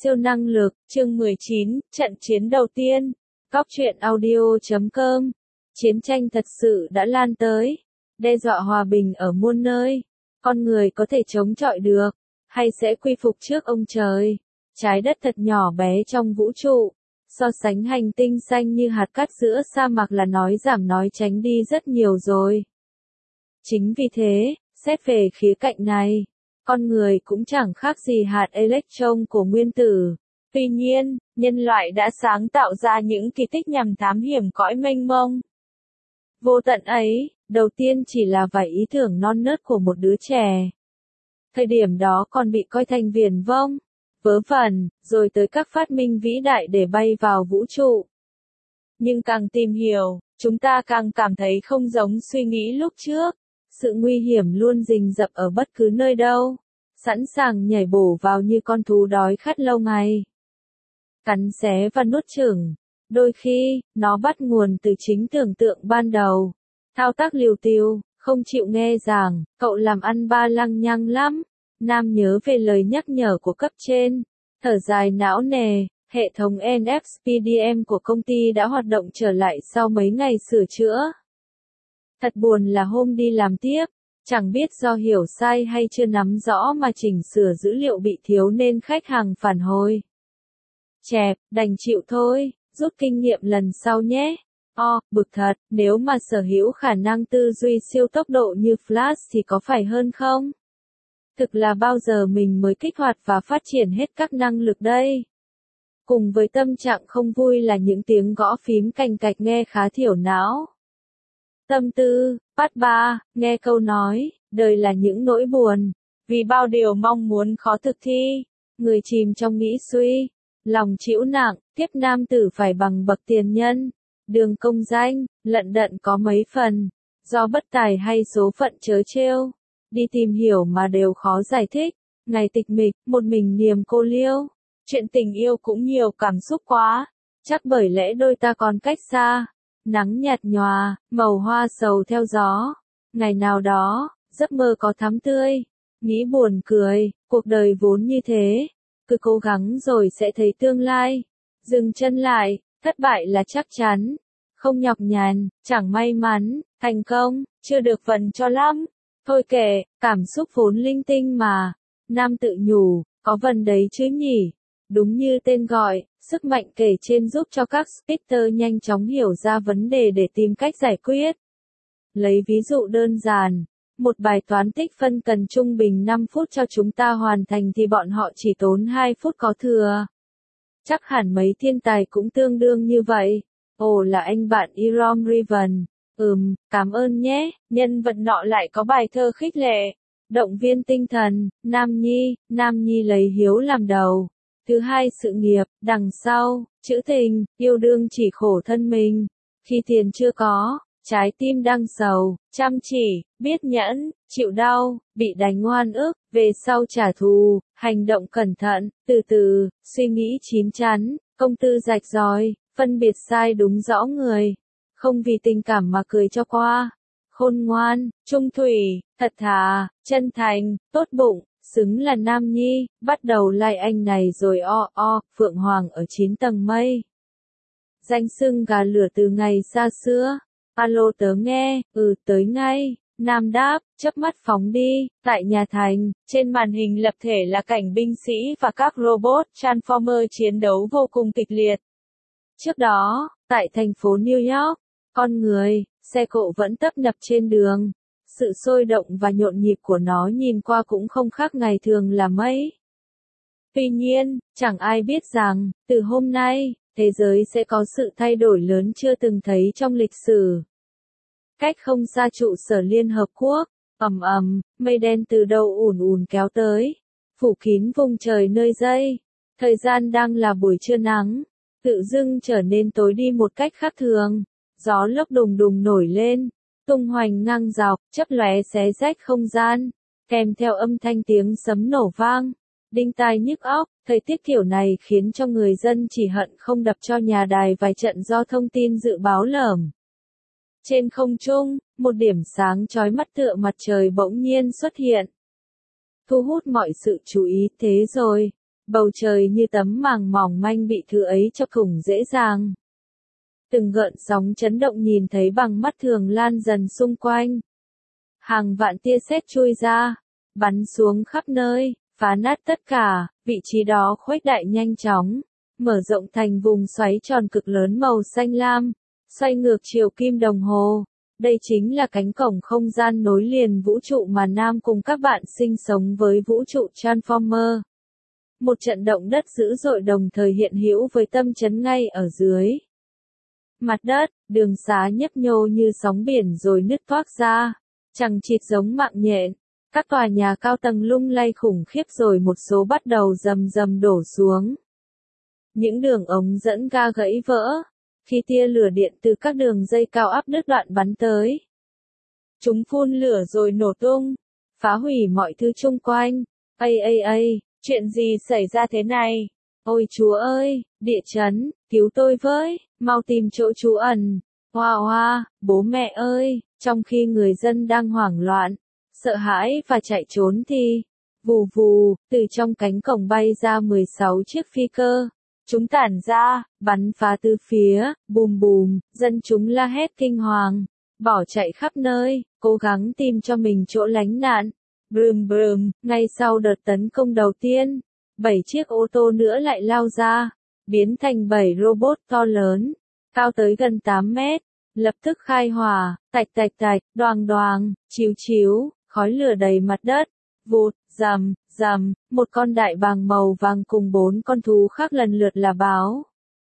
Siêu năng lực, chương 19, trận chiến đầu tiên. Góc truyện audio.com. Chiến tranh thật sự đã lan tới, đe dọa hòa bình ở muôn nơi. Con người có thể chống chọi được, hay sẽ quy phục trước ông trời? Trái đất thật nhỏ bé trong vũ trụ, so sánh hành tinh xanh như hạt cát giữa sa mạc là nói giảm nói tránh đi rất nhiều rồi. Chính vì thế, xét về khía cạnh này, con người cũng chẳng khác gì hạt electron của nguyên tử. Tuy nhiên, nhân loại đã sáng tạo ra những kỳ tích nhằm thám hiểm cõi mênh mông vô tận ấy, đầu tiên chỉ là vài ý tưởng non nớt của một đứa trẻ. Thời điểm đó còn bị coi thành viển vông, vớ vẩn, rồi tới các phát minh vĩ đại để bay vào vũ trụ. Nhưng càng tìm hiểu, chúng ta càng cảm thấy không giống suy nghĩ lúc trước. Sự nguy hiểm luôn rình rập ở bất cứ nơi đâu, sẵn sàng nhảy bổ vào như con thú đói khát lâu ngày. Cắn xé và nuốt chửng, đôi khi, nó bắt nguồn từ chính tưởng tượng ban đầu. Thao tác liều tiều, không chịu nghe giảng, cậu làm ăn ba lăng nhăng lắm. Nam nhớ về lời nhắc nhở của cấp trên, thở dài não nề. Hệ thống NFPDM của công ty đã hoạt động trở lại sau mấy ngày sửa chữa. Thật buồn là hôm đi làm tiếp, chẳng biết do hiểu sai hay chưa nắm rõ mà chỉnh sửa dữ liệu bị thiếu nên khách hàng phản hồi. Chẹp, đành chịu thôi, rút kinh nghiệm lần sau nhé. Bực thật, nếu mà sở hữu khả năng tư duy siêu tốc độ như Flash thì có phải hơn không? Thực là bao giờ mình mới kích hoạt và phát triển hết các năng lực đây? Cùng với tâm trạng không vui là những tiếng gõ phím cành cạch nghe khá thiểu não. Tâm tư, Part 3, nghe câu nói, đời là những nỗi buồn, vì bao điều mong muốn khó thực thi, người chìm trong nghĩ suy, lòng chịu nặng, tiếp nam tử phải bằng bậc tiền nhân, đường công danh, lận đận có mấy phần, do bất tài hay số phận trớ trêu, đi tìm hiểu mà đều khó giải thích, ngày tịch mịch, một mình niềm cô liêu, chuyện tình yêu cũng nhiều cảm xúc quá, chắc bởi lẽ đôi ta còn cách xa. Nắng nhạt nhòa, màu hoa sầu theo gió. Ngày nào đó, giấc mơ có thắm tươi. Nghĩ buồn cười, cuộc đời vốn như thế. Cứ cố gắng rồi sẽ thấy tương lai. Dừng chân lại, thất bại là chắc chắn. Không nhọc nhằn, chẳng may mắn, thành công, chưa được phần cho lắm. Thôi kệ, cảm xúc vốn linh tinh mà. Nam tự nhủ, có vần đấy chứ nhỉ? Đúng như tên gọi, sức mạnh kể trên giúp cho các speaker nhanh chóng hiểu ra vấn đề để tìm cách giải quyết. Lấy ví dụ đơn giản, một bài toán tích phân cần trung bình 5 phút cho chúng ta hoàn thành thì bọn họ chỉ tốn 2 phút có thừa. Chắc hẳn mấy thiên tài cũng tương đương như vậy. Ồ là anh bạn Irom Riven. Cảm ơn nhé. Nhân vật nọ lại có bài thơ khích lệ, động viên tinh thần, Nam Nhi lấy hiếu làm đầu. Thứ hai sự nghiệp, đằng sau, chữ tình, yêu đương chỉ khổ thân mình. Khi tiền chưa có, trái tim đang sầu, chăm chỉ, biết nhẫn, chịu đau, bị đánh oan ức, về sau trả thù, hành động cẩn thận, từ từ, suy nghĩ chín chắn, công tư rạch ròi, phân biệt sai đúng rõ người. Không vì tình cảm mà cười cho qua. Khôn ngoan, trung thủy, thật thà, chân thành, tốt bụng. Xứng là Nam Nhi, bắt đầu like anh này rồi Phượng Hoàng ở 9 tầng mây. Danh xưng gà lửa từ ngày xa xưa. Alo tớ nghe, tới ngay. Nam đáp, chớp mắt phóng đi. Tại nhà thành, trên màn hình lập thể là cảnh binh sĩ và các robot Transformer chiến đấu vô cùng kịch liệt. Trước đó, tại thành phố New York, con người, xe cộ vẫn tấp nập trên đường. Sự sôi động và nhộn nhịp của nó nhìn qua cũng không khác ngày thường là mấy. Tuy nhiên, chẳng ai biết rằng, từ hôm nay, thế giới sẽ có sự thay đổi lớn chưa từng thấy trong lịch sử. Cách không xa trụ sở Liên Hợp Quốc, mây đen từ đâu ùn ùn kéo tới, phủ kín vùng trời nơi đây. Thời gian đang là buổi trưa nắng, tự dưng trở nên tối đi một cách khác thường. Gió lốc đùng đùng nổi lên, tung hoành ngang dọc, chớp lóe xé rách không gian, kèm theo âm thanh tiếng sấm nổ vang, đinh tai nhức óc. Thời tiết kiểu này khiến cho người dân chỉ hận không đập cho nhà đài vài trận do thông tin dự báo lởm. Trên không trung, một điểm sáng chói mắt tựa mặt trời bỗng nhiên xuất hiện, thu hút mọi sự chú ý. Thế rồi, Bầu trời như tấm màng mỏng manh bị thứ ấy chọc thủng dễ dàng. Từng gợn sóng chấn động nhìn thấy bằng mắt thường lan dần xung quanh. Hàng vạn tia sét chui ra, bắn xuống khắp nơi, phá nát tất cả, vị trí đó khuếch đại nhanh chóng, mở rộng thành vùng xoáy tròn cực lớn màu xanh lam, xoay ngược chiều kim đồng hồ. Đây chính là cánh cổng không gian nối liền vũ trụ mà Nam cùng các bạn sinh sống với vũ trụ Transformer. Một trận động đất dữ dội đồng thời hiện hữu với tâm chấn ngay ở dưới mặt đất, đường xá nhấp nhô như sóng biển rồi nứt toác ra, chằng chịt giống mạng nhện. Các tòa nhà cao tầng lung lay khủng khiếp rồi một số bắt đầu rầm rầm đổ xuống. Những đường ống dẫn ga gãy vỡ, khi tia lửa điện từ các đường dây cao áp đứt đoạn bắn tới. Chúng phun lửa rồi nổ tung, phá hủy mọi thứ chung quanh. Chuyện gì xảy ra thế này? Ôi Chúa ơi, địa chấn, cứu tôi với, mau tìm chỗ trú ẩn. Hoa, bố mẹ ơi, trong khi người dân đang hoảng loạn, sợ hãi và chạy trốn thì, vù vù, từ trong cánh cổng bay ra 16 chiếc phi cơ. Chúng tản ra, bắn phá từ phía, bùm bùm, dân chúng la hét kinh hoàng, bỏ chạy khắp nơi, cố gắng tìm cho mình chỗ lánh nạn. Brum brum, ngay sau đợt tấn công đầu tiên, 7 chiếc ô tô nữa lại lao ra, biến thành 7 robot to lớn, cao tới gần 8 mét, lập tức khai hỏa, tạch, đoàng đoàng, chiếu, khói lửa đầy mặt đất, vụt, rầm, một con đại bàng màu vàng cùng 4 con thú khác lần lượt là báo,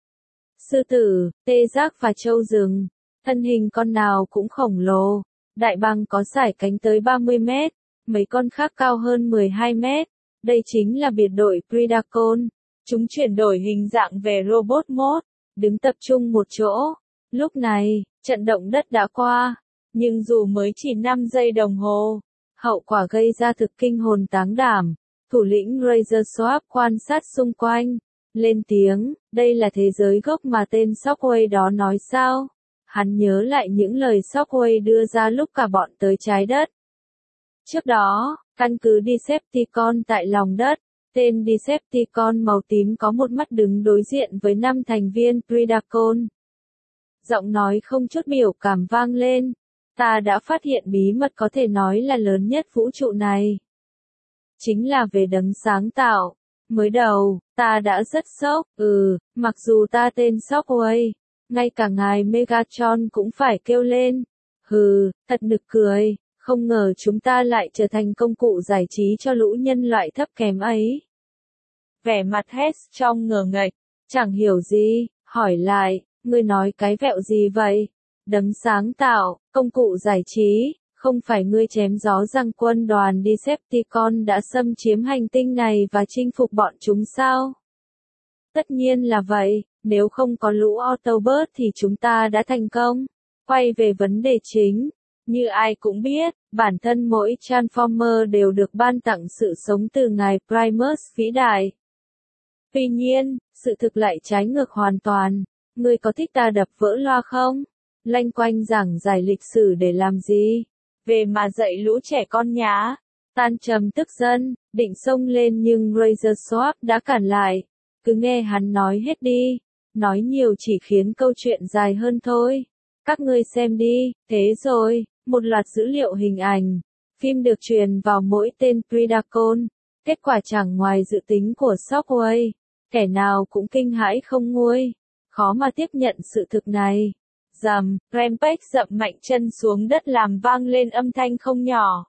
sư tử, tê giác và trâu rừng, thân hình con nào cũng khổng lồ, đại bàng có sải cánh tới 30 mét, mấy con khác cao hơn 12 mét, đây chính là biệt đội Predacon. Chúng chuyển đổi hình dạng về robot mode, đứng tập trung một chỗ. Lúc này, trận động đất đã qua, nhưng dù mới chỉ 5 giây đồng hồ, hậu quả gây ra thực kinh hồn táng đảm. Thủ lĩnh Razor Swap quan sát xung quanh, lên tiếng, đây là thế giới gốc mà tên Shockwave đó nói sao? Hắn nhớ lại những lời Shockwave đưa ra lúc cả bọn tới trái đất. Trước đó, căn cứ Decepticon tại lòng đất, tên Decepticon màu tím có một mắt đứng đối diện với 5 thành viên Predacon. Giọng nói không chút biểu cảm vang lên, ta đã phát hiện bí mật có thể nói là lớn nhất vũ trụ này. Chính là về đấng sáng tạo. Mới đầu, ta đã rất sốc, mặc dù ta tên Shockwave, ngay cả ngài Megatron cũng phải kêu lên. Thật nực cười. Không ngờ chúng ta lại trở thành công cụ giải trí cho lũ nhân loại thấp kém ấy. Vẻ mặt Hess trong ngờ ngạch, chẳng hiểu gì, hỏi lại, ngươi nói cái vẹo gì vậy? Đấng sáng tạo, công cụ giải trí, không phải ngươi chém gió rằng quân đoàn Decepticon đã xâm chiếm hành tinh này và chinh phục bọn chúng sao? Tất nhiên là vậy, nếu không có lũ Autobot thì chúng ta đã thành công. Quay về vấn đề chính. Như ai cũng biết, bản thân mỗi Transformer đều được ban tặng sự sống từ ngài Primus vĩ đại. Tuy nhiên, sự thực lại trái ngược hoàn toàn. Ngươi có thích ta đập vỡ loa không? Loanh quanh giảng giải lịch sử để làm gì? Về mà dạy lũ trẻ con nhá. Tan trầm tức giận, định xông lên nhưng Razor Swap đã cản lại. Cứ nghe hắn nói hết đi. Nói nhiều chỉ khiến câu chuyện dài hơn thôi. Các ngươi xem đi, thế rồi. Một loạt dữ liệu hình ảnh, phim được truyền vào mỗi tên Predacon, kết quả chẳng ngoài dự tính của Shockwave, kẻ nào cũng kinh hãi không nguôi, khó mà tiếp nhận sự thực này. Rampage dậm mạnh chân xuống đất làm vang lên âm thanh không nhỏ.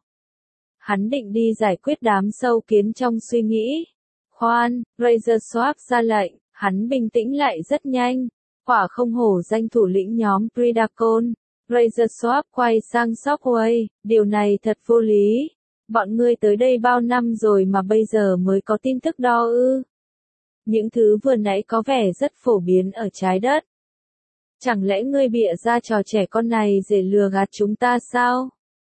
Hắn định đi giải quyết đám sâu kiến trong suy nghĩ. Khoan, Razor Swap ra lệnh, hắn bình tĩnh lại rất nhanh, quả không hổ danh thủ lĩnh nhóm Predacon. Razor Swap quay sang Shockwave, điều này thật vô lý. Bọn ngươi tới đây bao năm rồi mà bây giờ mới có tin tức đó ư? Những thứ vừa nãy có vẻ rất phổ biến ở trái đất. Chẳng lẽ ngươi bịa ra trò trẻ con này để lừa gạt chúng ta sao?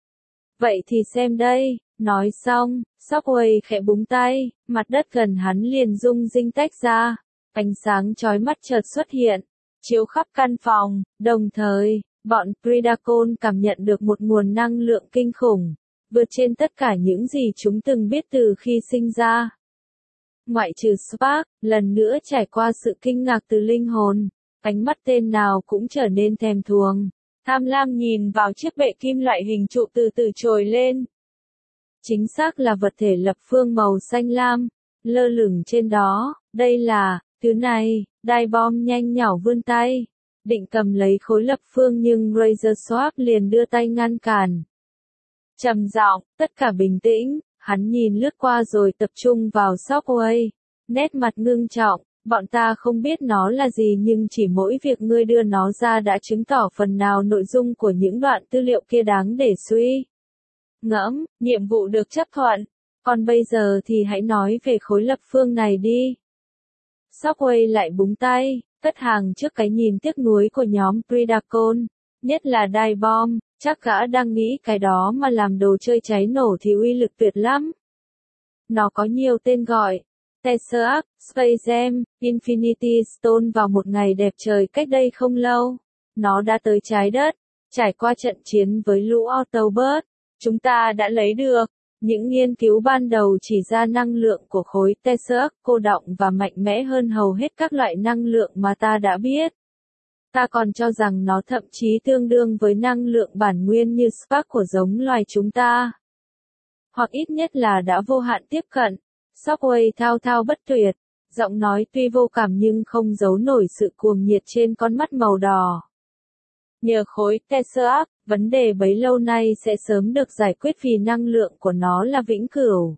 Vậy thì xem đây, nói xong, Shockwave khẽ búng tay, mặt đất gần hắn liền rung rinh tách ra, ánh sáng chói mắt chợt xuất hiện, chiếu khắp căn phòng, đồng thời, bọn Predacon cảm nhận được một nguồn năng lượng kinh khủng, vượt trên tất cả những gì chúng từng biết từ khi sinh ra. Ngoại trừ Spark, lần nữa trải qua sự kinh ngạc từ linh hồn, ánh mắt tên nào cũng trở nên thèm thuồng, tham lam nhìn vào chiếc bệ kim loại hình trụ từ từ trồi lên. Chính xác là vật thể lập phương màu xanh lam, lơ lửng trên đó, đây là, thứ này, đai bom nhanh nhỏ vươn tay, định cầm lấy khối lập phương nhưng Razor Swap liền đưa tay ngăn cản. Trầm giọng, tất cả bình tĩnh, hắn nhìn lướt qua rồi tập trung vào Shockwave, nét mặt ngưng trọng, bọn ta không biết nó là gì nhưng chỉ mỗi việc ngươi đưa nó ra đã chứng tỏ phần nào nội dung của những đoạn tư liệu kia đáng để suy ngẫm, nhiệm vụ được chấp thuận, còn bây giờ thì hãy nói về khối lập phương này đi. Shockwave lại búng tay, cất hàng trước cái nhìn tiếc nuối của nhóm Predacon, nhất là đai bom, chắc gã đang nghĩ cái đó mà làm đồ chơi cháy nổ thì uy lực tuyệt lắm. Nó có nhiều tên gọi, Tesseract, Space Gem, Infinity Stone vào một ngày đẹp trời cách đây không lâu. Nó đã tới trái đất, trải qua trận chiến với lũ Autobot. Chúng ta đã lấy được những nghiên cứu ban đầu chỉ ra năng lượng của khối Tesseract cô đọng và mạnh mẽ hơn hầu hết các loại năng lượng mà ta đã biết. Ta còn cho rằng nó thậm chí tương đương với năng lượng bản nguyên như Spark của giống loài chúng ta. Hoặc ít nhất là đã vô hạn tiếp cận. Shockwave thao thao bất tuyệt, giọng nói tuy vô cảm nhưng không giấu nổi sự cuồng nhiệt trên con mắt màu đỏ. Nhờ khối Tesseract, vấn đề bấy lâu nay sẽ sớm được giải quyết vì năng lượng của nó là vĩnh cửu.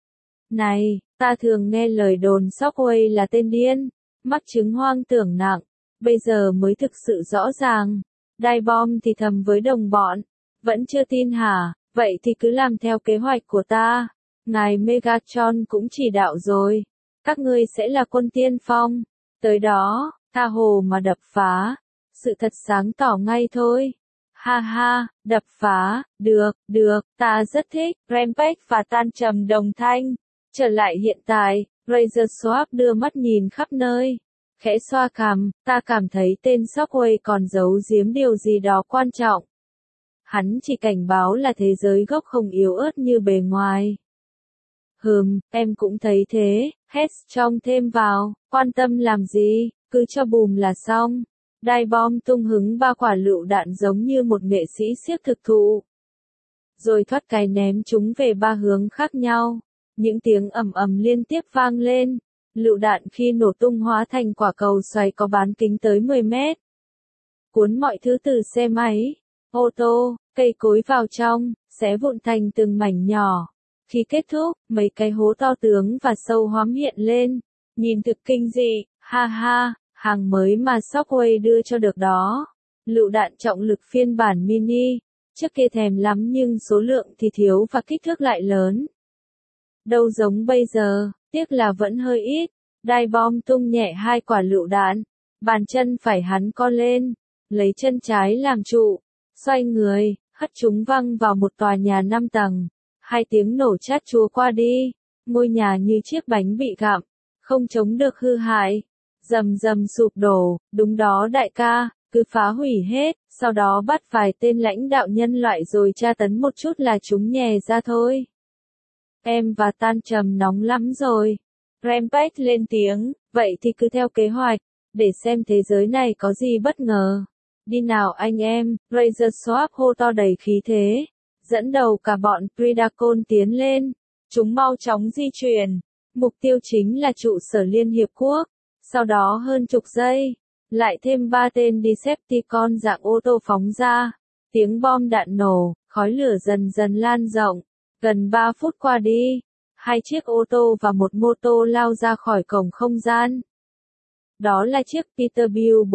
Này, ta thường nghe lời đồn Shockwave là tên điên, mắc chứng hoang tưởng nặng, bây giờ mới thực sự rõ ràng. Đai bom thì thầm với đồng bọn, vẫn chưa tin hả, vậy thì cứ làm theo kế hoạch của ta. Ngài Megatron cũng chỉ đạo rồi, các ngươi sẽ là quân tiên phong, tới đó, tha hồ mà đập phá, sự thật sáng tỏ ngay thôi. Ha ha, đập phá, được, ta rất thích, Rampage và Tan trầm đồng thanh. Trở lại hiện tại, Razor Swap đưa mắt nhìn khắp nơi, khẽ xoa cằm, ta cảm thấy tên Shockwave còn giấu giếm điều gì đó quan trọng. Hắn chỉ cảnh báo là thế giới gốc không yếu ớt như bề ngoài. Em cũng thấy thế, Hess trong thêm vào, quan tâm làm gì, cứ cho bùm là xong. Đai bom tung hứng 3 quả lựu đạn giống như một nghệ sĩ xiếc thực thụ. Rồi thoát cái ném chúng về 3 hướng khác nhau. Những tiếng ầm ầm liên tiếp vang lên. Lựu đạn khi nổ tung hóa thành quả cầu xoáy có bán kính tới 10 mét. Cuốn mọi thứ từ xe máy, ô tô, cây cối vào trong, xé vụn thành từng mảnh nhỏ. Khi kết thúc, mấy cái hố to tướng và sâu hoắm hiện lên. Nhìn thực kinh dị, ha ha, hàng mới mà Shockwave đưa cho được đó. Lựu đạn trọng lực phiên bản mini, trước kia thèm lắm nhưng số lượng thì thiếu và kích thước lại lớn. Đâu giống bây giờ, tiếc là vẫn hơi ít. Đai bom tung nhẹ 2 quả lựu đạn, bàn chân phải hắn co lên, lấy chân trái làm trụ, xoay người, hất chúng văng vào một tòa nhà 5 tầng. 2 tiếng nổ chát chúa qua đi, ngôi nhà như chiếc bánh bị gặm, không chống được hư hại, rầm rầm sụp đổ, đúng đó đại ca, cứ phá hủy hết, sau đó bắt vài tên lãnh đạo nhân loại rồi tra tấn một chút là chúng nhè ra thôi. Em và Tan trầm nóng lắm rồi. Rampage lên tiếng, vậy thì cứ theo kế hoạch, để xem thế giới này có gì bất ngờ. Đi nào anh em, Razor Swap hô to đầy khí thế. Dẫn đầu cả bọn Predacon tiến lên. Chúng mau chóng di chuyển. Mục tiêu chính là trụ sở Liên Hiệp Quốc. Sau đó hơn chục giây, lại thêm 3 tên Decepticon dạng ô tô phóng ra. Tiếng bom đạn nổ, khói lửa dần dần lan rộng. Gần 3 phút qua đi, 2 chiếc ô tô và một mô tô lao ra khỏi cổng không gian. Đó là chiếc Peterbilt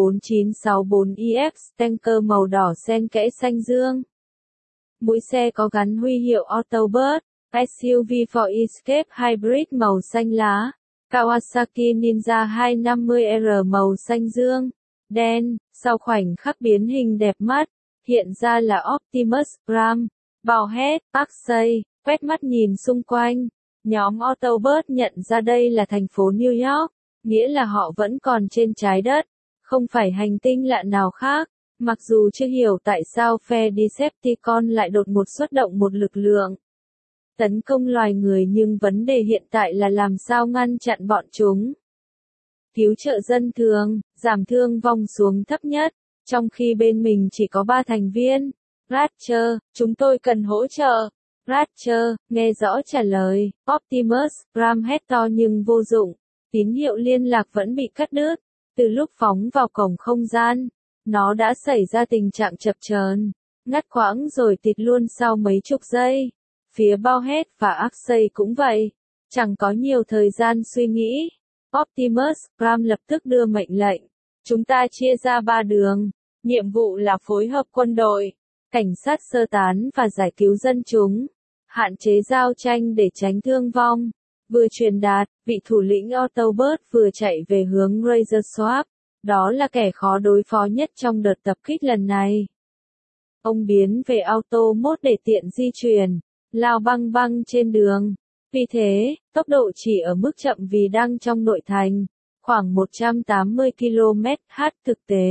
4964EX tanker màu đỏ xen kẽ xanh dương. Mũi xe có gắn huy hiệu Autobot, SUV for Escape Hybrid màu xanh lá, Kawasaki Ninja 250R màu xanh dương, đen, sau khoảnh khắc biến hình đẹp mắt, hiện ra là Optimus Prime, Bowhead, Parkside, quét mắt nhìn xung quanh. Nhóm Autobot nhận ra đây là thành phố New York, nghĩa là họ vẫn còn trên trái đất, không phải hành tinh lạ nào khác. Mặc dù chưa hiểu tại sao phe Decepticon lại đột ngột xuất động một lực lượng tấn công loài người, nhưng vấn đề hiện tại là làm sao ngăn chặn bọn chúng. Cứu trợ dân thường, giảm thương vong xuống thấp nhất, trong khi bên mình chỉ có 3 thành viên. Ratcher, chúng tôi cần hỗ trợ. Ratcher, nghe rõ trả lời. Optimus Prime hét to nhưng vô dụng. Tín hiệu liên lạc vẫn bị cắt đứt. Từ lúc phóng vào cổng không gian, nó đã xảy ra tình trạng chập chờn, ngắt quãng rồi tịt luôn sau mấy chục giây. Phía Bowhead và Axei cũng vậy. Chẳng có nhiều thời gian suy nghĩ. Optimus Prime lập tức đưa mệnh lệnh. Chúng ta chia ra 3 đường. Nhiệm vụ là phối hợp quân đội, cảnh sát sơ tán và giải cứu dân chúng. Hạn chế giao tranh để tránh thương vong. Vừa truyền đạt, vị thủ lĩnh Autobot vừa chạy về hướng Razor Swap. Đó là kẻ khó đối phó nhất trong đợt tập kích lần này. Ông biến về auto mode để tiện di chuyển, lao băng băng trên đường. Vì thế, tốc độ chỉ ở mức chậm vì đang trong nội thành, khoảng 180 km/h thực tế.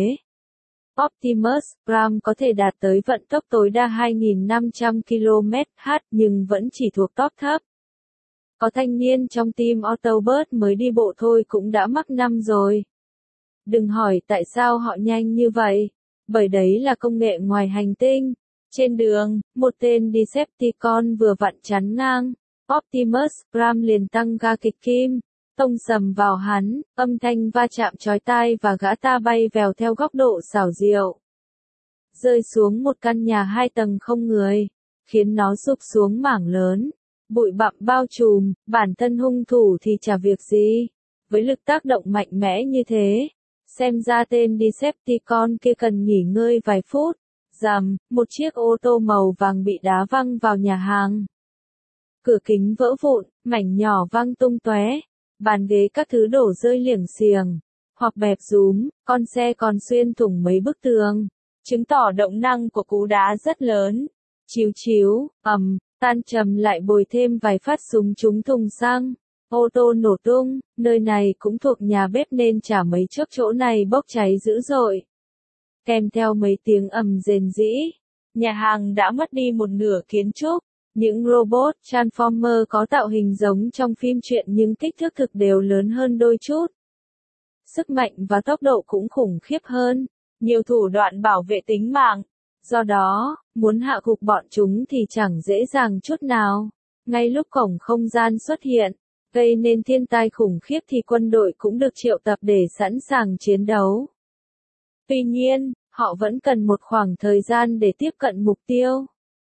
Optimus Prime có thể đạt tới vận tốc tối đa 2.500 km/h nhưng vẫn chỉ thuộc top thấp. Có thanh niên trong team Autobot mới đi bộ thôi cũng đã mắc năm rồi. Đừng hỏi tại sao họ nhanh như vậy, bởi đấy là công nghệ ngoài hành tinh. Trên đường, một tên Decepticon vừa vặn chắn ngang. Optimus Prime liền tăng ga kịch kim, tông sầm vào hắn, âm thanh va chạm chói tai và gã ta bay vèo theo góc độ xảo diệu. Rơi xuống một căn nhà 2 tầng không người, khiến nó sụp xuống mảng lớn. Bụi bặm bao trùm, bản thân hung thủ thì chả việc gì. Với lực tác động mạnh mẽ như thế, xem ra tên Decepticon kia cần nghỉ ngơi vài phút. Rầm, một chiếc ô tô màu vàng bị đá văng vào nhà hàng. Cửa kính vỡ vụn, mảnh nhỏ văng tung tóe, bàn ghế các thứ đổ rơi liềng xiềng, hoặc bẹp rúm, con xe còn xuyên thủng mấy bức tường, chứng tỏ động năng của cú đá rất lớn. Chíu chíu, tan trầm lại bồi thêm vài phát súng trúng thùng xăng. Ô tô nổ tung, nơi này cũng thuộc nhà bếp nên chả mấy chốc chỗ này bốc cháy dữ dội. Kèm theo mấy tiếng rền rĩ, nhà hàng đã mất đi một nửa kiến trúc. Những robot Transformer có tạo hình giống trong phim truyện nhưng kích thước thực đều lớn hơn đôi chút. Sức mạnh và tốc độ cũng khủng khiếp hơn, nhiều thủ đoạn bảo vệ tính mạng. Do đó, muốn hạ gục bọn chúng thì chẳng dễ dàng chút nào. Ngay lúc cổng không gian xuất hiện, gây nên thiên tai khủng khiếp thì quân đội cũng được triệu tập để sẵn sàng chiến đấu. Tuy nhiên, họ vẫn cần một khoảng thời gian để tiếp cận mục tiêu.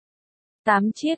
8 chiếc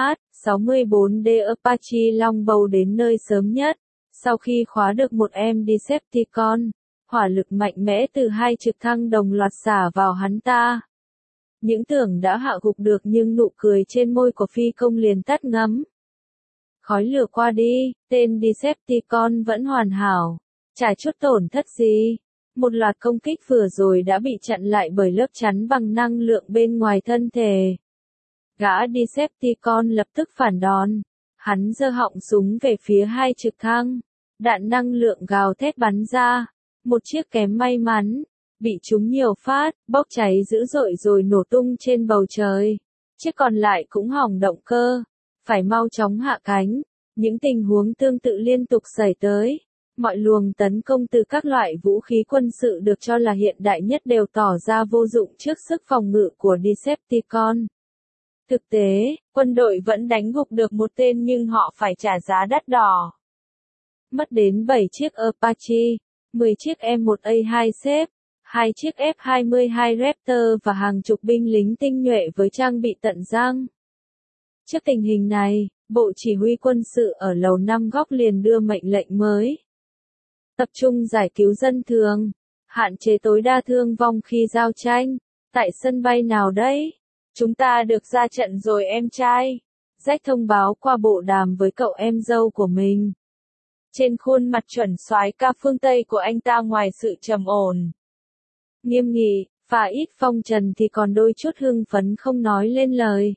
AH-64D Apache Longbow đến nơi sớm nhất, sau khi khóa được một em Decepticon, hỏa lực mạnh mẽ từ 2 trực thăng đồng loạt xả vào hắn ta. Những tưởng đã hạ gục được nhưng nụ cười trên môi của phi công liền tắt ngấm. Khói lửa qua đi, tên Decepticon vẫn hoàn hảo, chả chút tổn thất gì. Một loạt công kích vừa rồi đã bị chặn lại bởi lớp chắn bằng năng lượng bên ngoài thân thể. Gã Decepticon lập tức phản đòn. Hắn giơ họng súng về phía 2 trực thăng. Đạn năng lượng gào thét bắn ra. Một chiếc kém may mắn, bị trúng nhiều phát, bốc cháy dữ dội rồi nổ tung trên bầu trời. Chiếc còn lại cũng hỏng động cơ, phải mau chóng hạ cánh. Những tình huống tương tự liên tục xảy tới. Mọi luồng tấn công từ các loại vũ khí quân sự được cho là hiện đại nhất đều tỏ ra vô dụng trước sức phòng ngự của Decepticon. Thực tế, quân đội vẫn đánh gục được một tên nhưng họ phải trả giá đắt đỏ. Mất đến 7 chiếc Apache, 10 chiếc M1A2 xếp, 2 chiếc F-22 Raptor và hàng chục binh lính tinh nhuệ với trang bị tận răng. Trước tình hình này, Bộ Chỉ huy quân sự ở Lầu Năm Góc liền đưa mệnh lệnh mới. Tập trung giải cứu dân thường, hạn chế tối đa thương vong khi giao tranh. Tại sân bay nào đấy? Chúng ta được ra trận rồi em trai. Jack thông báo qua bộ đàm với cậu em dâu của mình. Trên khuôn mặt chuẩn soái ca phương Tây của anh ta ngoài sự trầm ổn, nghiêm nghị, và ít phong trần thì còn đôi chút hưng phấn không nói lên lời.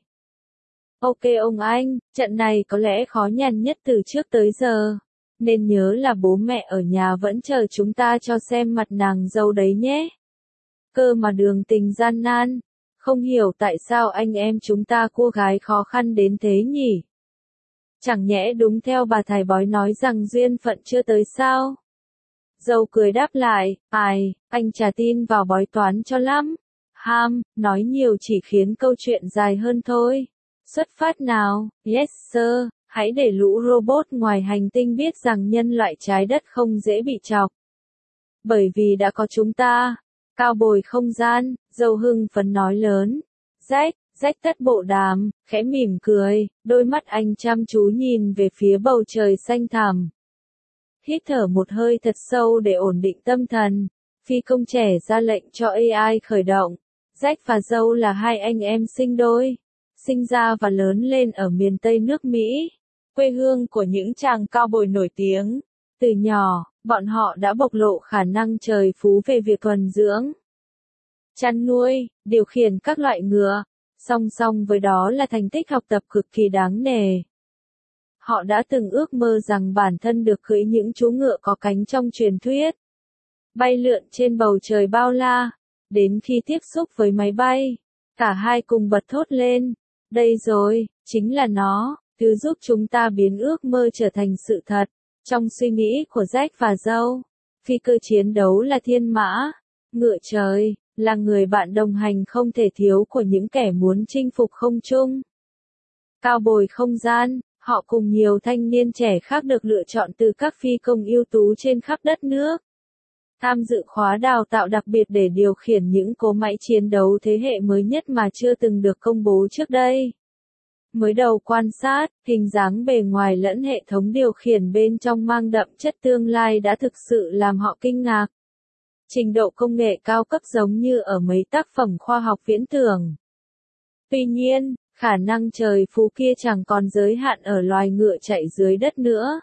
Ok ông anh, trận này có lẽ khó nhằn nhất từ trước tới giờ. Nên nhớ là bố mẹ ở nhà vẫn chờ chúng ta cho xem mặt nàng dâu đấy nhé. Cơ mà đường tình gian nan. Không hiểu tại sao anh em chúng ta cô gái khó khăn đến thế nhỉ? Chẳng nhẽ đúng theo bà thầy bói nói rằng duyên phận chưa tới sao? Dâu cười đáp lại, ai, anh chả tin vào bói toán cho lắm. Nói nhiều chỉ khiến câu chuyện dài hơn thôi. Xuất phát nào, yes sir, hãy để lũ robot ngoài hành tinh biết rằng nhân loại trái đất không dễ bị chọc. Bởi vì đã có chúng ta. Cao bồi không gian, dâu hưng phấn nói lớn. Rách tất bộ đàm, khẽ mỉm cười, đôi mắt anh chăm chú nhìn về phía bầu trời xanh thẳm. Hít thở một hơi thật sâu để ổn định tâm thần. Phi công trẻ ra lệnh cho AI khởi động. Jack và Joe là hai anh em sinh đôi, sinh ra và lớn lên ở miền Tây nước Mỹ, quê hương của những chàng cao bồi nổi tiếng. Từ nhỏ, bọn họ đã bộc lộ khả năng trời phú về việc thuần dưỡng, chăn nuôi, điều khiển các loại ngựa, song song với đó là thành tích học tập cực kỳ đáng nể. Họ đã từng ước mơ rằng bản thân được cưỡi những chú ngựa có cánh trong truyền thuyết, bay lượn trên bầu trời bao la. Đến khi tiếp xúc với máy bay, cả hai cùng bật thốt lên, đây rồi, chính là nó, thứ giúp chúng ta biến ước mơ trở thành sự thật. Trong suy nghĩ của Jack và Joe, phi cơ chiến đấu là thiên mã, ngựa trời, là người bạn đồng hành không thể thiếu của những kẻ muốn chinh phục không trung. Cao bồi không gian, họ cùng nhiều thanh niên trẻ khác được lựa chọn từ các phi công ưu tú trên khắp đất nước. Tham dự khóa đào tạo đặc biệt để điều khiển những cỗ máy chiến đấu thế hệ mới nhất mà chưa từng được công bố trước đây. Mới đầu quan sát, hình dáng bề ngoài lẫn hệ thống điều khiển bên trong mang đậm chất tương lai đã thực sự làm họ kinh ngạc. Trình độ công nghệ cao cấp giống như ở mấy tác phẩm khoa học viễn tưởng. Tuy nhiên, khả năng trời phú kia chẳng còn giới hạn ở loài ngựa chạy dưới đất nữa.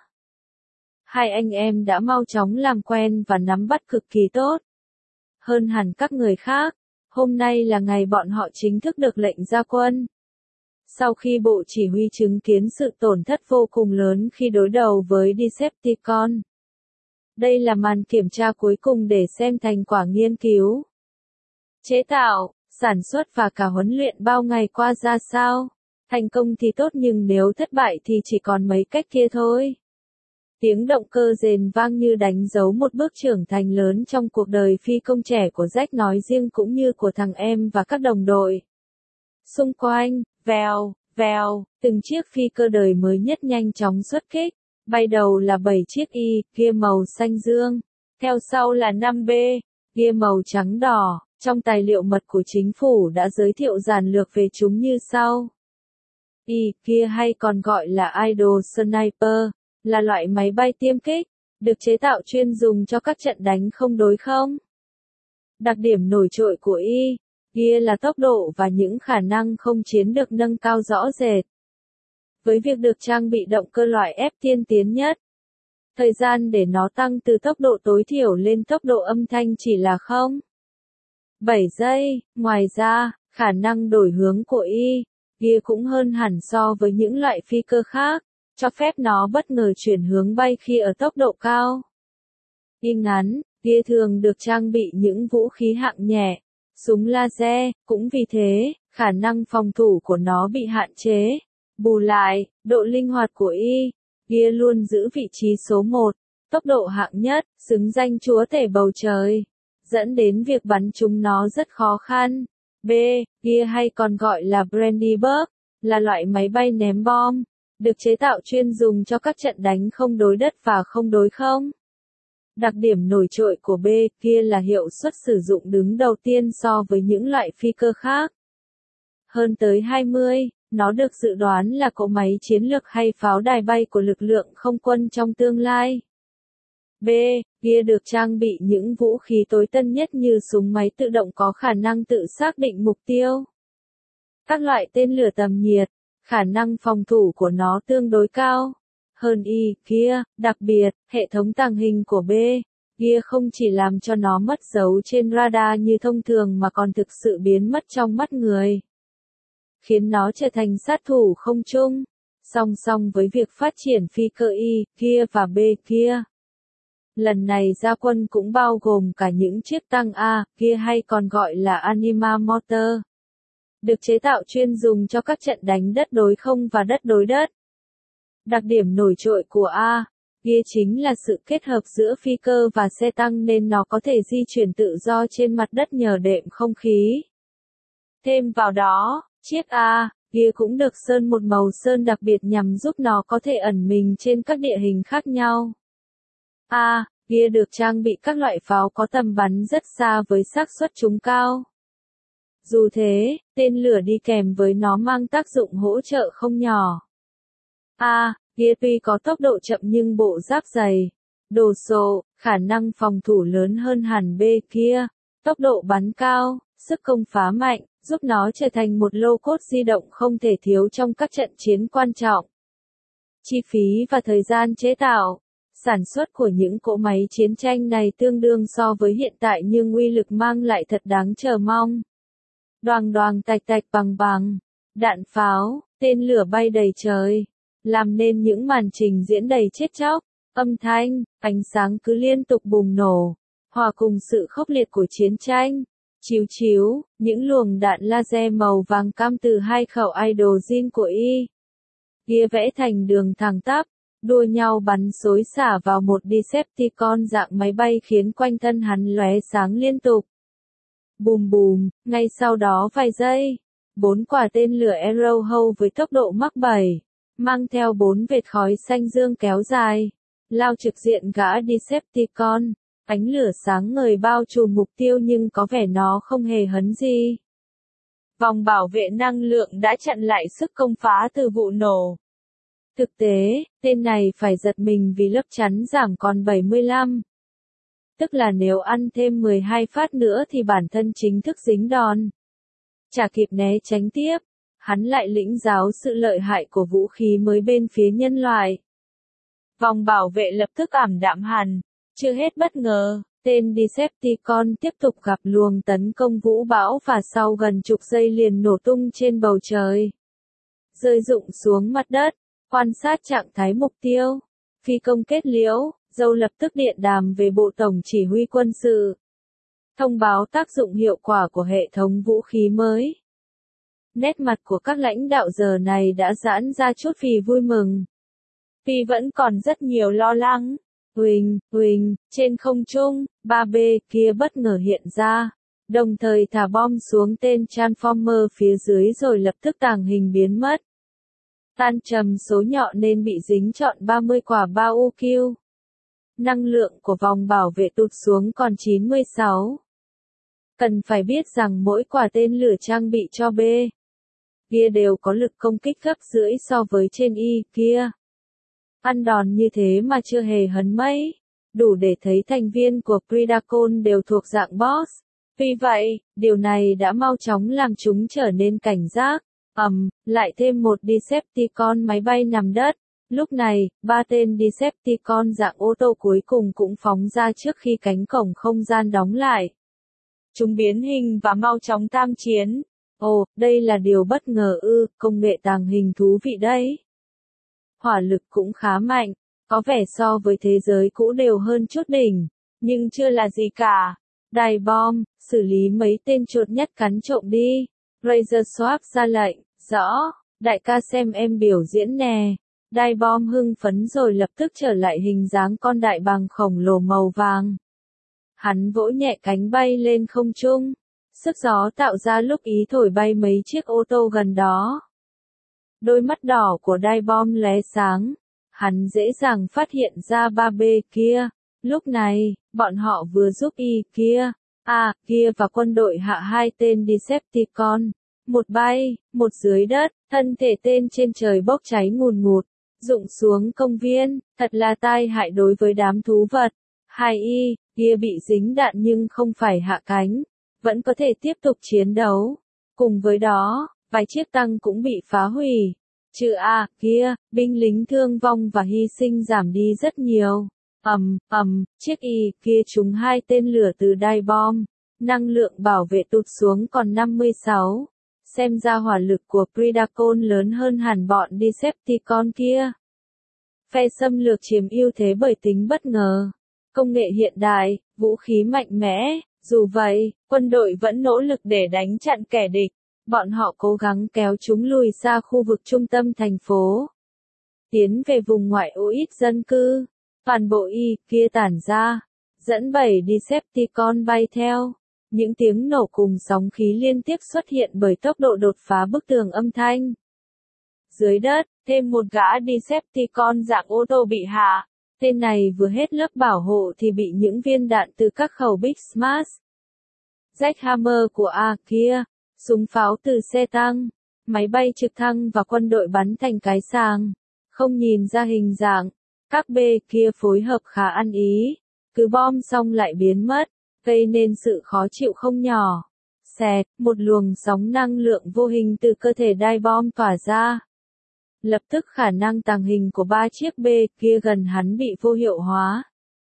Hai anh em đã mau chóng làm quen và nắm bắt cực kỳ tốt. Hơn hẳn các người khác, hôm nay là ngày bọn họ chính thức được lệnh ra quân. Sau khi bộ chỉ huy chứng kiến sự tổn thất vô cùng lớn khi đối đầu với Decepticon. Đây là màn kiểm tra cuối cùng để xem thành quả nghiên cứu, chế tạo, sản xuất và cả huấn luyện bao ngày qua ra sao. Thành công thì tốt nhưng nếu thất bại thì chỉ còn mấy cách kia thôi. Tiếng động cơ rền vang như đánh dấu một bước trưởng thành lớn trong cuộc đời phi công trẻ của Jack nói riêng cũng như của thằng em và các đồng đội. Xung quanh, vèo, từng chiếc phi cơ đời mới nhất nhanh chóng xuất kích. Bay đầu là 7 chiếc Y, kia màu xanh dương. Theo sau là 5B, kia màu trắng đỏ. Trong tài liệu mật của chính phủ đã giới thiệu giản lược về chúng như sau. Y, kia hay còn gọi là Idol Sniper, là loại máy bay tiêm kích, được chế tạo chuyên dùng cho các trận đánh không đối không. Đặc điểm nổi trội của Y, kia là tốc độ và những khả năng không chiến được nâng cao rõ rệt. Với việc được trang bị động cơ loại F tiên tiến nhất, thời gian để nó tăng từ tốc độ tối thiểu lên tốc độ âm thanh chỉ là 0,7 giây. Ngoài ra, khả năng đổi hướng của Y, kia cũng hơn hẳn so với những loại phi cơ khác, cho phép nó bất ngờ chuyển hướng bay khi ở tốc độ cao. Y ngắn, kia thường được trang bị những vũ khí hạng nhẹ, súng laser, cũng vì thế, khả năng phòng thủ của nó bị hạn chế. Bù lại, độ linh hoạt của Y, kia luôn giữ vị trí số 1, tốc độ hạng nhất, xứng danh chúa tể bầu trời, dẫn đến việc bắn chúng nó rất khó khăn. B, kia hay còn gọi là Brandybuck, là loại máy bay ném bom, được chế tạo chuyên dùng cho các trận đánh không đối đất và không đối không. Đặc điểm nổi trội của B kia là hiệu suất sử dụng đứng đầu tiên so với những loại phi cơ khác. Hơn tới 20, nó được dự đoán là cỗ máy chiến lược hay pháo đài bay của lực lượng không quân trong tương lai. B, kia được trang bị những vũ khí tối tân nhất như súng máy tự động có khả năng tự xác định mục tiêu. Các loại tên lửa tầm nhiệt, khả năng phòng thủ của nó tương đối cao hơn Y kia, đặc biệt, hệ thống tàng hình của B kia không chỉ làm cho nó mất dấu trên radar như thông thường mà còn thực sự biến mất trong mắt người, khiến nó trở thành sát thủ không trung, song song với việc phát triển phi cơ Y kia và B kia. Lần này ra quân cũng bao gồm cả những chiếc tăng A kia hay còn gọi là Anima Motor, được chế tạo chuyên dùng cho các trận đánh đất đối không và đất đối đất. Đặc điểm nổi trội của A-Gear chính là sự kết hợp giữa phi cơ và xe tăng nên nó có thể di chuyển tự do trên mặt đất nhờ đệm không khí. Thêm vào đó, chiếc A-Gear cũng được sơn một màu sơn đặc biệt nhằm giúp nó có thể ẩn mình trên các địa hình khác nhau. A-Gear được trang bị các loại pháo có tầm bắn rất xa với xác suất trúng cao. Dù thế, tên lửa đi kèm với nó mang tác dụng hỗ trợ không nhỏ. A-Gear tuy có tốc độ chậm nhưng bộ giáp dày, đồ sộ, khả năng phòng thủ lớn hơn hẳn B-Gear, tốc độ bắn cao, sức công phá mạnh, giúp nó trở thành một lô cốt di động không thể thiếu trong các trận chiến quan trọng. Chi phí và thời gian chế tạo, sản xuất của những cỗ máy chiến tranh này tương đương so với hiện tại nhưng uy lực mang lại thật đáng chờ mong. Đoàng đoàng tạch tạch bằng bằng, đạn pháo, tên lửa bay đầy trời, làm nên những màn trình diễn đầy chết chóc, âm thanh, ánh sáng cứ liên tục bùng nổ, hòa cùng sự khốc liệt của chiến tranh. Chiếu chiếu, những luồng đạn laser màu vàng cam từ hai khẩu Idol của Y-Gear vẽ thành đường thẳng tắp, đua nhau bắn xối xả vào một Decepticon dạng máy bay khiến quanh thân hắn lóe sáng liên tục. Bùm bùm, ngay sau đó vài giây, 4 quả tên lửa Arrowhead với tốc độ Mach 7, mang theo 4 vệt khói xanh dương kéo dài, lao trực diện gã Decepticon. Ánh lửa sáng ngời bao trùm mục tiêu nhưng có vẻ nó không hề hấn gì. Vòng bảo vệ năng lượng đã chặn lại sức công phá từ vụ nổ. Thực tế, tên này phải giật mình vì lớp chắn giảm còn 75. Tức là nếu ăn thêm 12 phát nữa thì bản thân chính thức dính đòn. Chả kịp né tránh tiếp, hắn lại lĩnh giáo sự lợi hại của vũ khí mới bên phía nhân loại. Vòng bảo vệ lập tức ảm đạm hẳn. Chưa hết bất ngờ, tên Decepticon tiếp tục gặp luồng tấn công vũ bão và sau gần chục giây liền nổ tung trên bầu trời. Rơi rụng xuống mặt đất, quan sát trạng thái mục tiêu. Phi công kết liễu, dâu lập tức điện đàm về Bộ Tổng Chỉ huy Quân sự. Thông báo tác dụng hiệu quả của hệ thống vũ khí mới. Nét mặt của các lãnh đạo giờ này đã giãn ra chút vì vui mừng. Vì vẫn còn rất nhiều lo lắng. Huỳnh, trên không trung, 3B kia bất ngờ hiện ra, đồng thời thả bom xuống tên Transformer phía dưới rồi lập tức tàng hình biến mất. Tan trầm số nhọ nên bị dính trọn 30 quả BAU-Q. Năng lượng của vòng bảo vệ tụt xuống còn 96. Cần phải biết rằng mỗi quả tên lửa trang bị cho B-Gear đều có lực công kích gấp rưỡi so với trên Y-Gear. Ăn đòn như thế mà chưa hề hấn mấy, đủ để thấy thành viên của Predacon đều thuộc dạng boss. Vì vậy, điều này đã mau chóng làm chúng trở nên cảnh giác. Lại thêm một Decepticon máy bay nằm đất. Lúc này, 3 tên Decepticon dạng ô tô cuối cùng cũng phóng ra trước khi cánh cổng không gian đóng lại. Chúng biến hình và mau chóng tham chiến. Ồ, đây là điều bất ngờ công nghệ tàng hình thú vị đấy. Hỏa lực cũng khá mạnh, có vẻ so với thế giới cũ đều hơn chút đỉnh, nhưng chưa là gì cả. Đài bom, xử lý mấy tên chuột nhất cắn trộm đi. Razor Swap ra lệnh, rõ, đại ca xem em biểu diễn nè. Đài bom hưng phấn rồi lập tức trở lại hình dáng con đại bàng khổng lồ màu vàng. Hắn vỗ nhẹ cánh bay lên không trung. Sức gió tạo ra lúc ý thổi bay mấy chiếc ô tô gần đó. Đôi mắt đỏ của đai bom lóe sáng, hắn dễ dàng phát hiện ra 3B kia. Lúc này, bọn họ vừa giúp Y-Gear, A-Gear và quân đội hạ 2 tên Decepticon. Một bay, một dưới đất, thân thể tên trên trời bốc cháy ngùn ngụt, rụng xuống công viên, thật là tai hại đối với đám thú vật. 2 Y-Gear bị dính đạn nhưng không phải hạ cánh, vẫn có thể tiếp tục chiến đấu. Cùng với đó, vài chiếc tăng cũng bị phá hủy. Trừ A-Gear, binh lính thương vong và hy sinh giảm đi rất nhiều. Chiếc Y-Gear trúng 2 tên lửa từ đai bom. Năng lượng bảo vệ tụt xuống còn 56. Xem ra hỏa lực của Predacon lớn hơn hẳn bọn Decepticon kia. Phe xâm lược chiếm ưu thế bởi tính bất ngờ. Công nghệ hiện đại, vũ khí mạnh mẽ. Dù vậy, quân đội vẫn nỗ lực để đánh chặn kẻ địch. Bọn họ cố gắng kéo chúng lùi xa khu vực trung tâm thành phố. tiến về vùng ngoại ô ít dân cư. Toàn bộ y kia tản ra, dẫn 7 Decepticon bay theo. Những tiếng nổ cùng sóng khí liên tiếp xuất hiện bởi tốc độ đột phá bức tường âm thanh. Dưới đất, thêm một gã Decepticon dạng ô tô bị hạ. Tên này vừa hết lớp bảo hộ thì bị những viên đạn từ các khẩu Big Smash, Jackhammer của A kia, súng pháo từ xe tăng, máy bay trực thăng và quân đội bắn thành cái sàng. Không nhìn ra hình dạng, các B kia phối hợp khá ăn ý, cứ bom xong lại biến mất, gây nên sự khó chịu không nhỏ. Xẹt, một luồng sóng năng lượng vô hình từ cơ thể đai bom tỏa ra. Lập tức khả năng tàng hình của 3 chiếc B kia gần hắn bị vô hiệu hóa,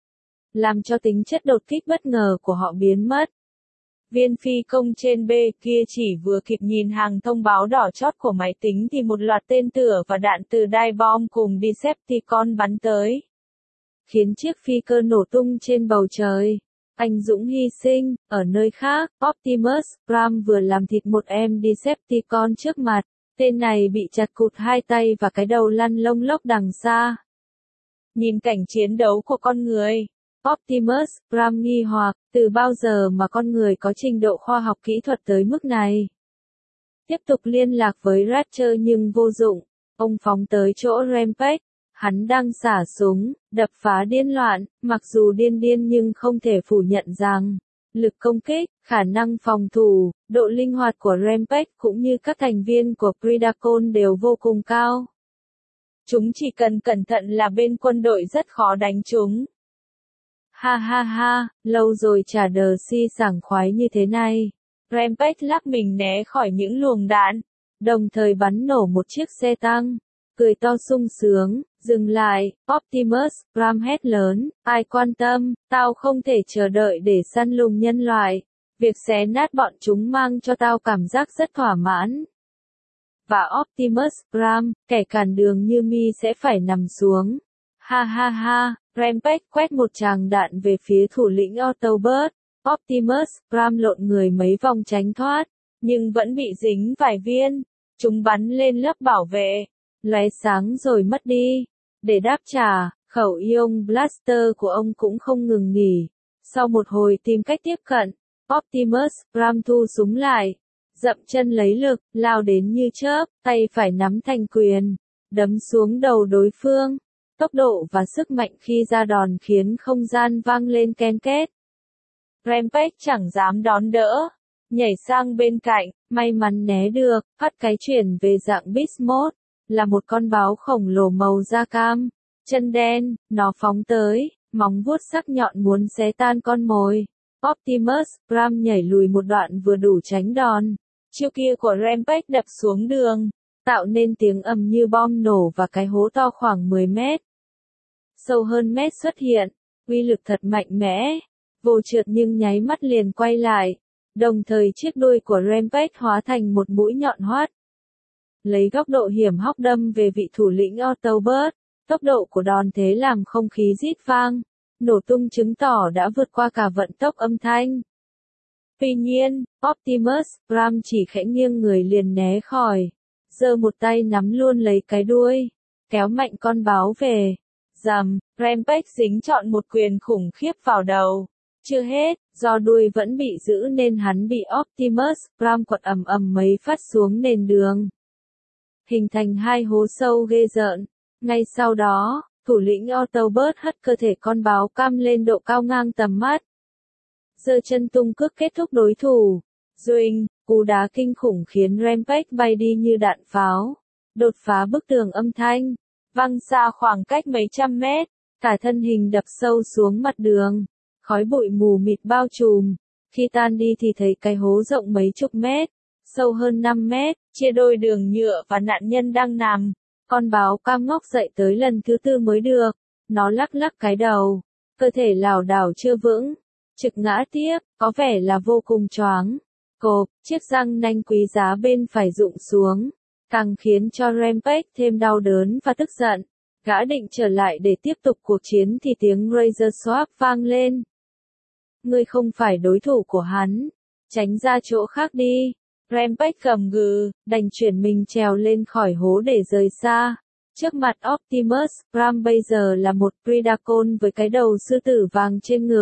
làm cho tính chất đột kích bất ngờ của họ biến mất. Viên phi công trên B kia chỉ vừa kịp nhìn hàng thông báo đỏ chót của máy tính thì một loạt tên lửa và đạn từ đai bom cùng Decepticon bắn tới, khiến chiếc phi cơ nổ tung trên bầu trời. Anh dũng hy sinh. Ở nơi khác, Optimus Prime vừa làm thịt một em Decepticon trước mặt. Tên này bị chặt cụt hai tay và cái đầu lăn lông lốc đằng xa. Nhìn cảnh chiến đấu của con người, Optimus Prime nghi hoặc, từ bao giờ mà con người có trình độ khoa học kỹ thuật tới mức này. Tiếp tục liên lạc với Ratcher nhưng vô dụng, ông phóng tới chỗ Rampage. Hắn đang xả súng, đập phá điên loạn, mặc dù điên nhưng không thể phủ nhận rằng, lực công kích, khả năng phòng thủ, độ linh hoạt của Rampage cũng như các thành viên của Predacon đều vô cùng cao. Chúng chỉ cần cẩn thận là bên quân đội rất khó đánh chúng. Ha ha ha, lâu rồi chả đờ si sảng khoái như thế này. Rampage lắc mình né khỏi những luồng đạn, đồng thời bắn nổ một chiếc xe tăng. Cười to sung sướng, dừng lại, Optimus Prime hét lớn, ai quan tâm, tao không thể chờ đợi để săn lùng nhân loại. Việc xé nát bọn chúng mang cho tao cảm giác rất thỏa mãn. Và Optimus Prime, kẻ cản đường như mi sẽ phải nằm xuống. Ha ha ha, Rampage quét một tràng đạn về phía thủ lĩnh Autobot. Optimus Prime lộn người mấy vòng tránh thoát, nhưng vẫn bị dính vài viên. Chúng bắn lên lớp bảo vệ, lóe sáng rồi mất đi. Để đáp trả, khẩu Ion Blaster của ông cũng không ngừng nghỉ. Sau một hồi tìm cách tiếp cận, Optimus Prime thu súng lại, dậm chân lấy lực, lao đến như chớp, tay phải nắm thành quyền, đấm xuống đầu đối phương. Tốc độ và sức mạnh khi ra đòn khiến không gian vang lên ken két. Rampage chẳng dám đón đỡ, nhảy sang bên cạnh, may mắn né được, phát cái chuyển về dạng Beast Mode, là một con báo khổng lồ màu da cam, chân đen, nó phóng tới, móng vuốt sắc nhọn muốn xé tan con mồi. Optimus Prime nhảy lùi một đoạn vừa đủ tránh đòn. Chiêu kia của Rampage đập xuống đường, tạo nên tiếng ầm như bom nổ và cái hố to khoảng 10 mét. Sâu hơn mét xuất hiện, uy lực thật mạnh mẽ, vô trượt nhưng nháy mắt liền quay lại, đồng thời chiếc đuôi của Rampage hóa thành một mũi nhọn hoắt. Lấy góc độ hiểm hóc đâm về vị thủ lĩnh Autobot, tốc độ của đòn thế làm không khí rít vang, nổ tung chứng tỏ đã vượt qua cả vận tốc âm thanh. Tuy nhiên, Optimus Prime chỉ khẽ nghiêng người liền né khỏi, giơ một tay nắm luôn lấy cái đuôi, kéo mạnh con báo về. Rầm, Rampage dính trọn một quyền khủng khiếp vào đầu. Chưa hết, do đuôi vẫn bị giữ nên hắn bị Optimus Prime quật ầm mấy phát xuống nền đường, hình thành hai hố sâu ghê rợn. Ngay sau đó, thủ lĩnh Autobot hất cơ thể con báo cam lên độ cao ngang tầm mắt, giơ chân tung cước kết thúc đối thủ. Zoing, cú đá kinh khủng khiến Rampage bay đi như đạn pháo, đột phá bức tường âm thanh, văng xa khoảng cách mấy trăm mét, cả thân hình đập sâu xuống mặt đường, khói bụi mù mịt bao trùm. Khi tan đi thì thấy cái hố rộng mấy chục mét, sâu hơn 5 mét, chia đôi đường nhựa và nạn nhân đang nằm. Con báo cam ngóc dậy tới lần thứ 4 mới được, nó lắc lắc cái đầu, cơ thể lảo đảo chưa vững, trực ngã tiếp, có vẻ là vô cùng choáng. Cộp, chiếc răng nanh quý giá bên phải rụng xuống, càng khiến cho Rampage thêm đau đớn và tức giận. Gã định trở lại để tiếp tục cuộc chiến thì tiếng Razor Swap vang lên. Ngươi không phải đối thủ của hắn, tránh ra chỗ khác đi. Rampage gầm gừ, đành chuyển mình trèo lên khỏi hố để rời xa. Trước mặt Optimus Prime bây giờ là một Predacon với cái đầu sư tử vàng trên ngực.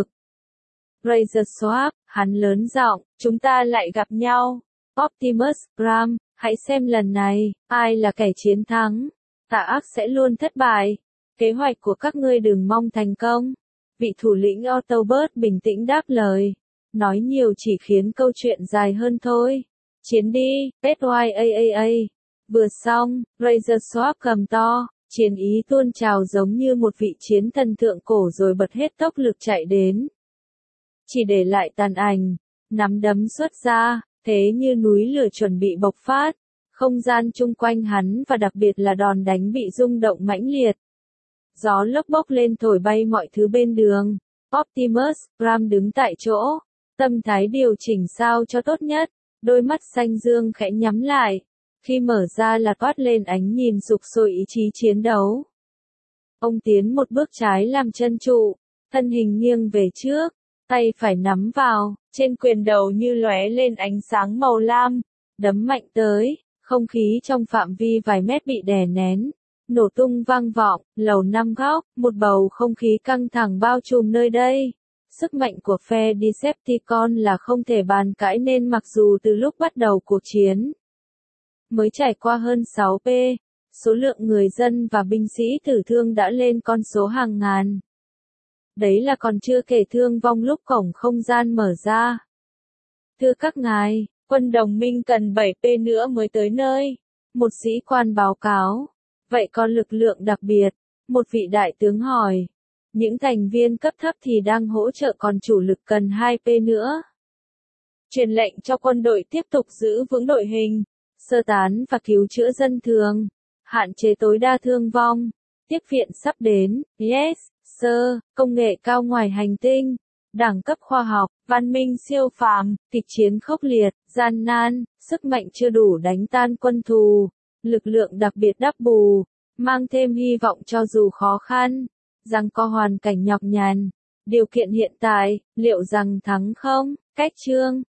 Razor Swap, hắn lớn giọng, chúng ta lại gặp nhau. Optimus Prime, hãy xem lần này, ai là kẻ chiến thắng. Tà ác sẽ luôn thất bại. Kế hoạch của các ngươi đừng mong thành công. Vị thủ lĩnh Autobot bình tĩnh đáp lời. Nói nhiều chỉ khiến câu chuyện dài hơn thôi. Chiến đi, SYAAA. Vừa xong, Razor Swap cầm to, chiến ý tuôn trào giống như một vị chiến thần thượng cổ rồi bật hết tốc lực chạy đến. Chỉ để lại tàn ảnh, nắm đấm xuất ra, thế như núi lửa chuẩn bị bộc phát. Không gian chung quanh hắn và đặc biệt là đòn đánh bị rung động mãnh liệt. Gió lốc bốc lên thổi bay mọi thứ bên đường. Optimus Prime đứng tại chỗ, tâm thái điều chỉnh sao cho tốt nhất, đôi mắt xanh dương khẽ nhắm lại. Khi mở ra là toát lên ánh nhìn sục sôi ý chí chiến đấu. Ông tiến một bước trái làm chân trụ, thân hình nghiêng về trước, tay phải nắm vào, trên quyền đầu như lóe lên ánh sáng màu lam, đấm mạnh tới, không khí trong phạm vi vài mét bị đè nén, nổ tung vang vọng, lầu năm góc, một bầu không khí căng thẳng bao trùm nơi đây. Sức mạnh của phe Decepticon là không thể bàn cãi nên mặc dù từ lúc bắt đầu cuộc chiến mới trải qua hơn 6p, số lượng người dân và binh sĩ tử thương đã lên con số hàng ngàn. Đấy là còn chưa kể thương vong lúc cổng không gian mở ra. Thưa các ngài, quân đồng minh cần 7p nữa mới tới nơi. Một sĩ quan báo cáo. Vậy còn lực lượng đặc biệt? Một vị đại tướng hỏi. Những thành viên cấp thấp thì đang hỗ trợ còn chủ lực cần 2p nữa. Truyền lệnh cho quân đội tiếp tục giữ vững đội hình, sơ tán và cứu chữa dân thường, hạn chế tối đa thương vong. Tiếp viện sắp đến, yes, sir, công nghệ cao ngoài hành tinh, đẳng cấp khoa học, văn minh siêu phàm, kịch chiến khốc liệt, gian nan, sức mạnh chưa đủ đánh tan quân thù, lực lượng đặc biệt đắp bù, mang thêm hy vọng cho dù khó khăn, rằng có hoàn cảnh nhọc nhằn. Điều kiện hiện tại, liệu rằng thắng không? Cách chương